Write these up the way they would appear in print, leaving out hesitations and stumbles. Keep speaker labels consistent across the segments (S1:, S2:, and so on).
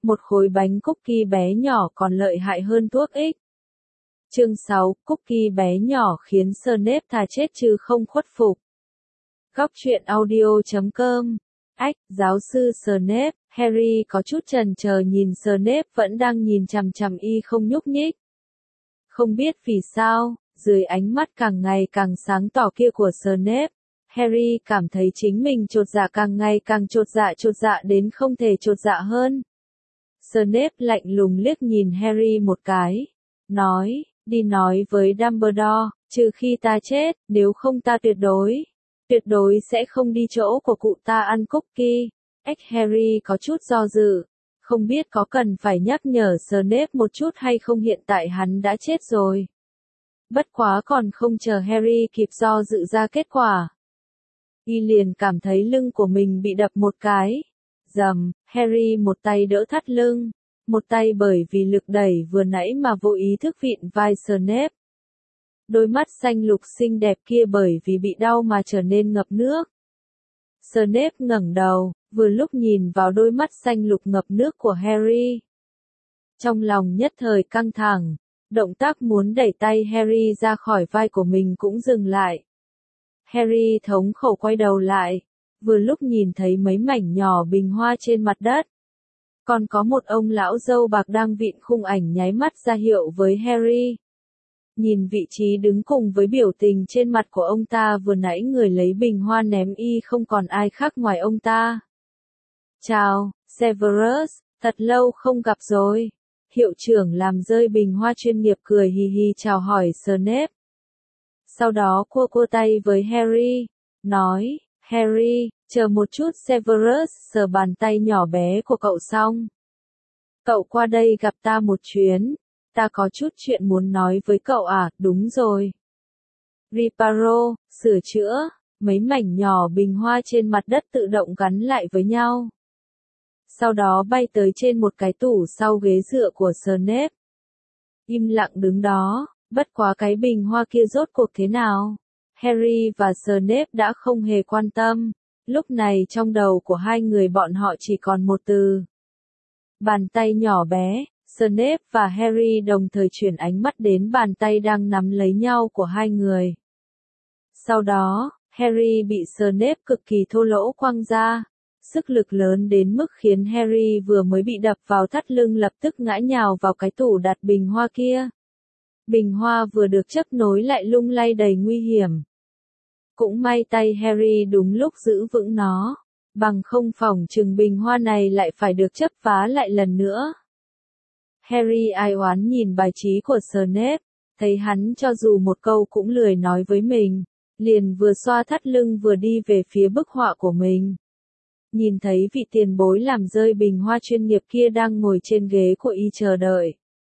S1: một khối bánh cookie bé nhỏ còn lợi hại hơn thuốc ích. Chương 6, cookie bé nhỏ khiến Snape thà chết chứ không khuất phục. Góc truyện audio.com. Ách, giáo sư Snape, Harry có chút chần chờ nhìn Snape vẫn đang nhìn chằm chằm y không nhúc nhích. Không biết vì sao, dưới ánh mắt càng ngày càng sáng tỏ kia của Snape, Harry cảm thấy chính mình chột dạ càng ngày càng chột dạ đến không thể chột dạ hơn. Snape lạnh lùng liếc nhìn Harry một cái, nói, đi nói với Dumbledore, trừ khi ta chết, nếu không ta tuyệt đối sẽ không đi chỗ của cụ ta ăn cookie. Harry có chút do dự, không biết có cần phải nhắc nhở Snape một chút hay không, hiện tại hắn đã chết rồi. Bất quá còn không chờ Harry kịp do dự ra kết quả, y liền cảm thấy lưng của mình bị đập một cái. Rầm, Harry một tay đỡ thắt lưng, một tay bởi vì lực đẩy vừa nãy mà vô ý thức vịn vai Snape. Đôi mắt xanh lục xinh đẹp kia bởi vì bị đau mà trở nên ngập nước. Snape ngẩng đầu, vừa lúc nhìn vào đôi mắt xanh lục ngập nước của Harry. Trong lòng nhất thời căng thẳng, động tác muốn đẩy tay Harry ra khỏi vai của mình cũng dừng lại. Harry thống khổ quay đầu lại, vừa lúc nhìn thấy mấy mảnh nhỏ bình hoa trên mặt đất. Còn có một ông lão râu bạc đang vịn khung ảnh nháy mắt ra hiệu với Harry. Nhìn vị trí đứng cùng với biểu tình trên mặt của ông ta vừa nãy người lấy bình hoa ném y không còn ai khác ngoài ông ta. Chào, Severus, thật lâu không gặp rồi. Hiệu trưởng làm rơi bình hoa chuyên nghiệp cười hì hì chào hỏi Snape. Sau đó cua tay với Harry, nói, Harry, chờ một chút. Severus sờ bàn tay nhỏ bé của cậu xong. Cậu qua đây gặp ta một chuyến, ta có chút chuyện muốn nói với cậu à, đúng rồi. Reparo, sửa chữa, mấy mảnh nhỏ bình hoa trên mặt đất tự động gắn lại với nhau. Sau đó bay tới trên một cái tủ sau ghế dựa của Snape. Im lặng đứng đó, bất quá cái bình hoa kia rốt cuộc thế nào? Harry và Snape đã không hề quan tâm, lúc này trong đầu của hai người bọn họ chỉ còn một từ. Bàn tay nhỏ bé. Snape và Harry đồng thời chuyển ánh mắt đến bàn tay đang nắm lấy nhau của hai người. Sau đó, Harry bị Snape cực kỳ thô lỗ quăng ra. Sức lực lớn đến mức khiến Harry vừa mới bị đập vào thắt lưng lập tức ngã nhào vào cái tủ đặt bình hoa kia. Bình hoa vừa được chấp nối lại lung lay đầy nguy hiểm. Cũng may tay Harry đúng lúc giữ vững nó, bằng không phỏng chừng bình hoa này lại phải được chấp vá lại lần nữa. Harry ai oán nhìn bài trí của Snape, thấy hắn cho dù một câu cũng lười nói với mình, liền vừa xoa thắt lưng vừa đi về phía bức họa của mình. Nhìn thấy vị tiền bối làm rơi bình hoa chuyên nghiệp kia đang ngồi trên ghế của y chờ đợi.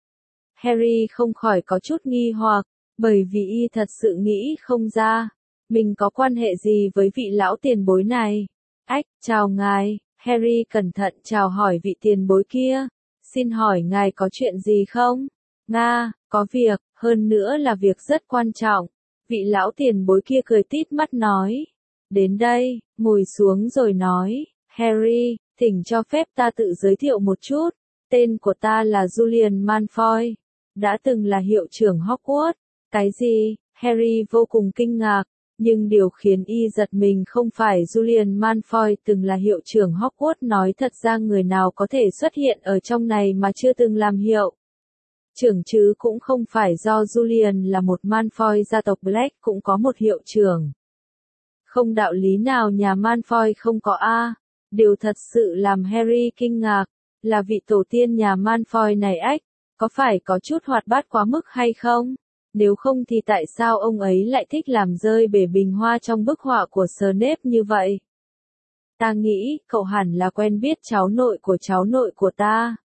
S1: Harry không khỏi có chút nghi hoặc, bởi vì y thật sự nghĩ không ra, mình có quan hệ gì với vị lão tiền bối này. Chào ngài, Harry cẩn thận chào hỏi vị tiền bối kia. Xin hỏi ngài có chuyện gì không? Nga, có việc, hơn nữa là việc rất quan trọng. Vị lão tiền bối kia cười tít mắt nói. Đến đây, ngồi xuống rồi nói, Harry, thỉnh cho phép ta tự giới thiệu một chút. Tên của ta là Julian Malfoy, đã từng là hiệu trưởng Hogwarts. Cái gì? Harry vô cùng kinh ngạc, nhưng điều khiến y giật mình không phải Julian Malfoy từng là hiệu trưởng Hogwarts, nói thật ra người nào có thể xuất hiện ở trong này mà chưa từng làm hiệu trưởng chứ cũng không phải do Julian là một Malfoy, gia tộc Black cũng có một hiệu trưởng. Không đạo lý nào nhà Malfoy không có a. Điều thật sự làm Harry kinh ngạc, là vị tổ tiên nhà Malfoy này có phải có chút hoạt bát quá mức hay không? Nếu không thì tại sao ông ấy lại thích làm rơi bể bình hoa trong bức họa của Snape như vậy? Ta nghĩ, cậu hẳn là quen biết cháu nội của ta.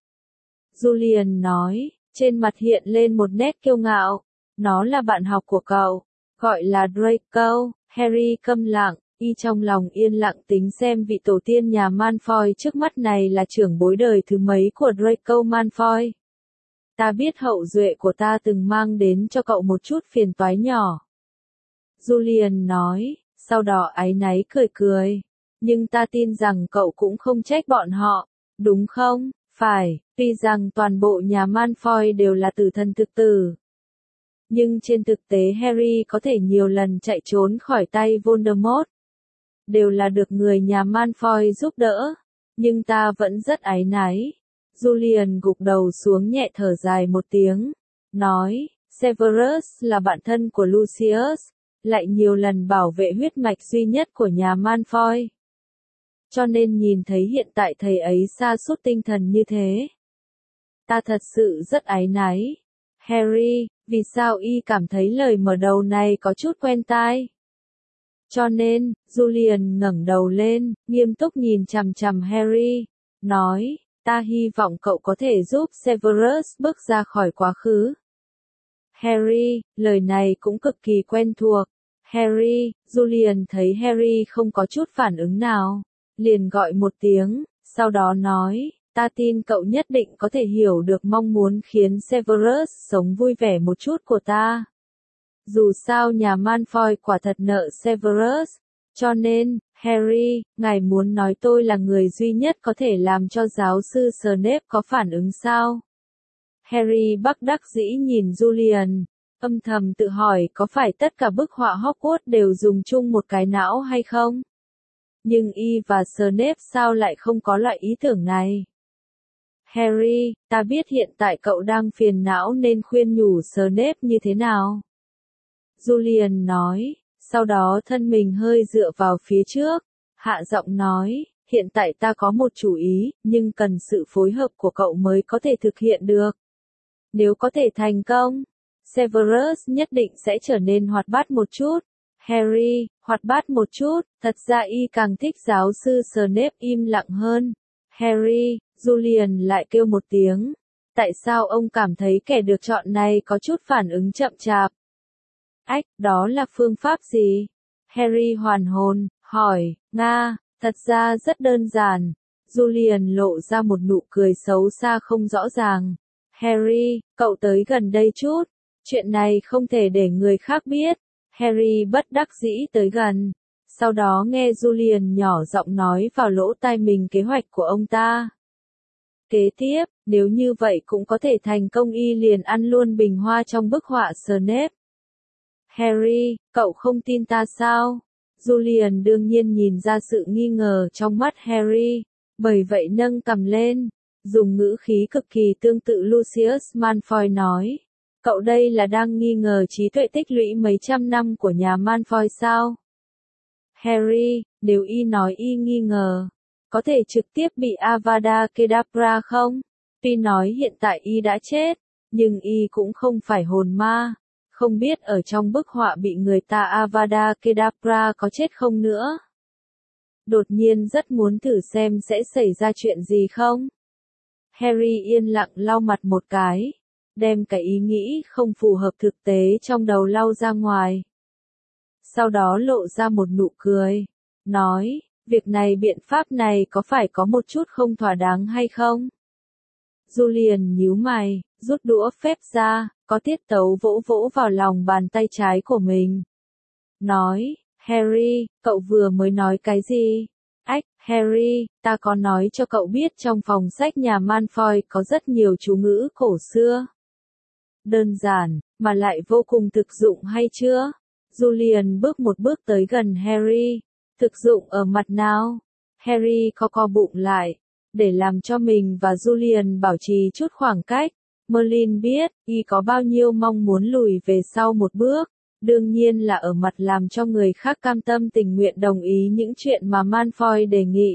S1: Julian nói, trên mặt hiện lên một nét kiêu ngạo. Nó là bạn học của cậu, gọi là Draco. Harry câm lặng, y trong lòng yên lặng tính xem vị tổ tiên nhà Malfoy trước mắt này là trưởng bối đời thứ mấy của Draco Malfoy. Ta biết hậu duệ của ta từng mang đến cho cậu một chút phiền toái nhỏ. Julian nói, sau đó áy náy cười. Nhưng ta tin rằng cậu cũng không trách bọn họ, đúng không? Phải, tuy rằng toàn bộ nhà Malfoy đều là tử thần thực tử. Nhưng trên thực tế Harry có thể nhiều lần chạy trốn khỏi tay Voldemort. Đều là được người nhà Malfoy giúp đỡ. Nhưng ta vẫn rất áy náy. Julian gục đầu xuống nhẹ thở dài một tiếng. Nói, Severus là bạn thân của Lucius. Lại nhiều lần bảo vệ huyết mạch duy nhất của nhà Malfoy. Cho nên nhìn thấy hiện tại thầy ấy sa sút tinh thần như thế. Ta thật sự rất áy náy. Harry, vì sao y cảm thấy lời mở đầu này có chút quen tai? Cho nên, Julian ngẩng đầu lên, nghiêm túc nhìn chằm chằm Harry, nói, ta hy vọng cậu có thể giúp Severus bước ra khỏi quá khứ. Harry, lời này cũng cực kỳ quen thuộc. Harry, Julian thấy Harry không có chút phản ứng nào, liền gọi một tiếng, sau đó nói, ta tin cậu nhất định có thể hiểu được mong muốn khiến Severus sống vui vẻ một chút của ta. Dù sao nhà Malfoy quả thật nợ Severus, cho nên, Harry, ngài muốn nói tôi là người duy nhất có thể làm cho giáo sư Snape có phản ứng sao? Harry bất đắc dĩ nhìn Julian, âm thầm tự hỏi có phải tất cả bức họa Hogwarts đều dùng chung một cái não hay không? Nhưng y và Snape sao lại không có loại ý tưởng này? Harry, ta biết hiện tại cậu đang phiền não nên khuyên nhủ Snape như thế nào? Julian nói, sau đó thân mình hơi dựa vào phía trước, hạ giọng nói, hiện tại ta có một chủ ý, nhưng cần sự phối hợp của cậu mới có thể thực hiện được. Nếu có thể thành công, Severus nhất định sẽ trở nên hoạt bát một chút. Harry, hoạt bát một chút, thật ra y càng thích giáo sư Snape im lặng hơn. Harry, Julian lại kêu một tiếng. Tại sao ông cảm thấy kẻ được chọn này có chút phản ứng chậm chạp? Ách, đó là phương pháp gì? Harry hoàn hồn, hỏi, Nga, thật ra rất đơn giản. Julian lộ ra một nụ cười xấu xa không rõ ràng. Harry, cậu tới gần đây chút. Chuyện này không thể để người khác biết. Harry bất đắc dĩ tới gần. Sau đó nghe Julian nhỏ giọng nói vào lỗ tai mình kế hoạch của ông ta. Kế tiếp, nếu như vậy cũng có thể thành công y liền ăn luôn bình hoa trong bức họa Snape. Harry, cậu không tin ta sao? Julian đương nhiên nhìn ra sự nghi ngờ trong mắt Harry, bởi vậy nâng cằm lên, dùng ngữ khí cực kỳ tương tự Lucius Malfoy nói. Cậu đây là đang nghi ngờ trí tuệ tích lũy mấy trăm năm của nhà Malfoy sao? Harry, nếu y nói y nghi ngờ, có thể trực tiếp bị Avada Kedavra không? Tuy nói hiện tại y đã chết, nhưng y cũng không phải hồn ma. Không biết ở trong bức họa bị người ta Avada Kedavra có chết không nữa. Đột nhiên rất muốn thử xem sẽ xảy ra chuyện gì không. Harry yên lặng lau mặt một cái, đem cái ý nghĩ không phù hợp thực tế trong đầu lau ra ngoài. Sau đó lộ ra một nụ cười, nói, việc này biện pháp này có phải có một chút không thỏa đáng hay không? Julian nhíu mày, rút đũa phép ra, có tiết tấu vỗ vỗ vào lòng bàn tay trái của mình. Nói, Harry, cậu vừa mới nói cái gì? Ách, Harry, ta có nói cho cậu biết trong phòng sách nhà Malfoy có rất nhiều chú ngữ cổ xưa. Đơn giản, mà lại vô cùng thực dụng hay chưa? Julian bước một bước tới gần Harry. Thực dụng ở mặt nào? Harry co bụng lại, để làm cho mình và Julian bảo trì chút khoảng cách. Merlin biết, y có bao nhiêu mong muốn lùi về sau một bước, đương nhiên là ở mặt làm cho người khác cam tâm tình nguyện đồng ý những chuyện mà Malfoy đề nghị.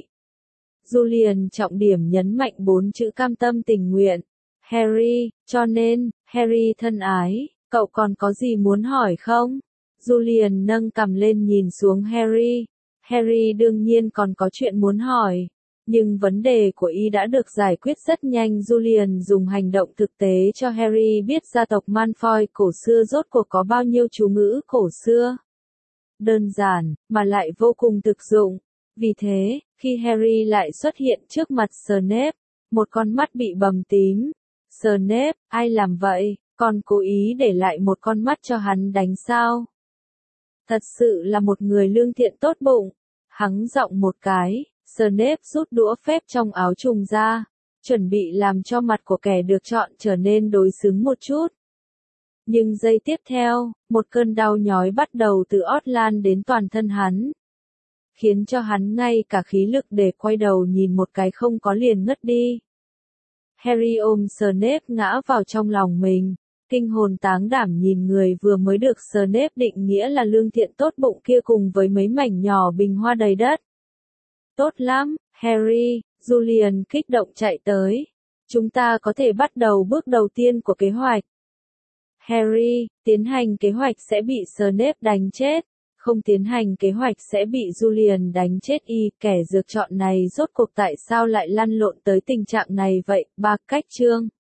S1: Julian trọng điểm nhấn mạnh 4 chữ cam tâm tình nguyện. Harry, cho nên, Harry thân ái, cậu còn có gì muốn hỏi không? Julian nâng cằm lên nhìn xuống Harry. Harry đương nhiên còn có chuyện muốn hỏi. Nhưng vấn đề của y đã được giải quyết rất nhanh. Julian dùng hành động thực tế cho Harry biết gia tộc Malfoy cổ xưa rốt cuộc có bao nhiêu chú ngữ cổ xưa. Đơn giản, mà lại vô cùng thực dụng. Vì thế, khi Harry lại xuất hiện trước mặt Snape, một con mắt bị bầm tím. Snape, ai làm vậy? Còn cố ý để lại một con mắt cho hắn đánh sao? Thật sự là một người lương thiện tốt bụng. Hắng giọng một cái. Snape rút đũa phép trong áo trùng ra, chuẩn bị làm cho mặt của kẻ được chọn trở nên đối xứng một chút. Nhưng giây tiếp theo, một cơn đau nhói bắt đầu từ ót lan đến toàn thân hắn, khiến cho hắn ngay cả khí lực để quay đầu nhìn một cái không có liền ngất đi. Harry ôm Snape ngã vào trong lòng mình, kinh hồn táng đảm nhìn người vừa mới được Snape định nghĩa là lương thiện tốt bụng kia cùng với mấy mảnh nhỏ bình hoa đầy đất. Tốt lắm, Harry, Julian kích động chạy tới. Chúng ta có thể bắt đầu bước đầu tiên của kế hoạch. Harry, tiến hành kế hoạch sẽ bị Snape đánh chết. Không tiến hành kế hoạch sẽ bị Julian đánh chết kẻ dược chọn này rốt cuộc tại sao lại lăn lộn tới tình trạng này vậy, ba cách chương.